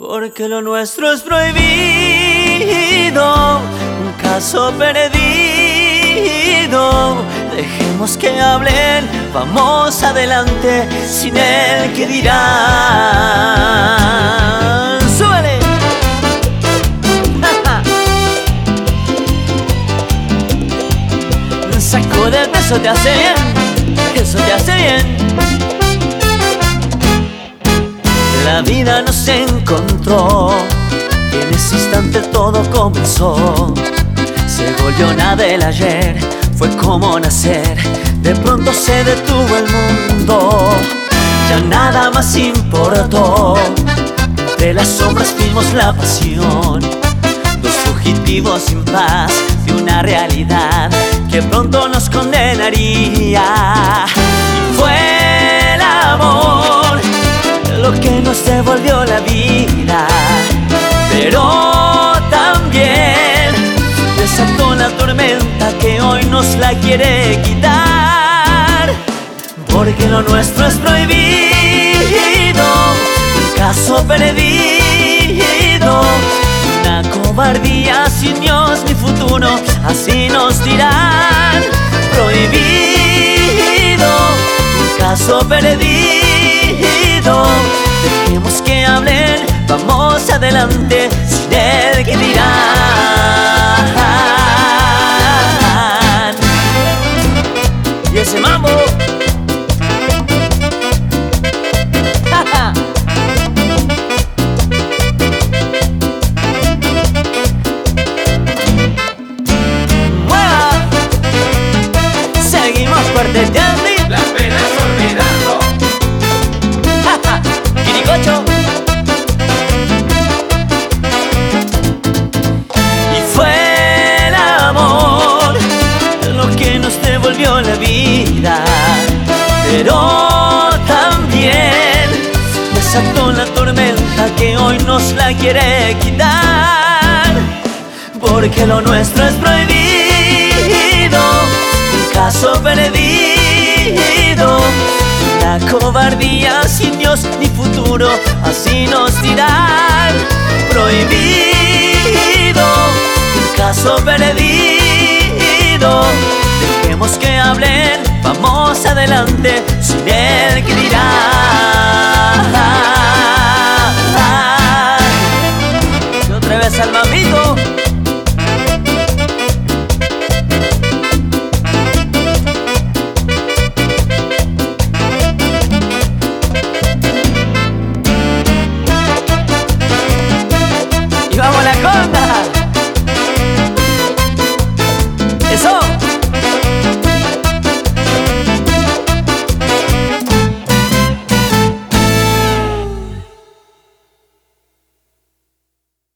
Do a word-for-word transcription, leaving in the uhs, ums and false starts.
Porque lo nuestro es prohibido, un caso perdido. Dejemos que hablen, vamos adelante, sin el que dirán. ¡Súbele! Sacúdete, eso te hace bien, eso te hace bien. La vida nos encontró y en ese instante todo comenzó. Se volvió nada el ayer, fue como nacer. De pronto se detuvo el mundo, ya nada más importó. Entre las sombras vimos la pasión, dos fugitivos sin paz de una realidad que pronto nos condenaría. Y fue el amor lo que nos devolvió la vida, pero también desató la tormenta que hoy nos la quiere quitar. Porque lo nuestro es prohibido, un caso perdido, una cobardía sin Dios ni futuro, así nos dirán. Prohibido, un caso perdido. Dejemos que hablen, vamos adelante, sin el que dirán. Y ese mambo ¡mueva! Seguimos fuertes de Andy, las penas olvidando. Y fue el amor lo que nos devolvió la vida, pero también desató la tormenta que hoy nos la quiere quitar. Porque lo nuestro es prohibido, un caso perdido, la cobardía sin Dios ni futuro, así nos dirán. Prohibido, un caso perdido. Dejemos que hablen, vamos adelante, sin el que dirán.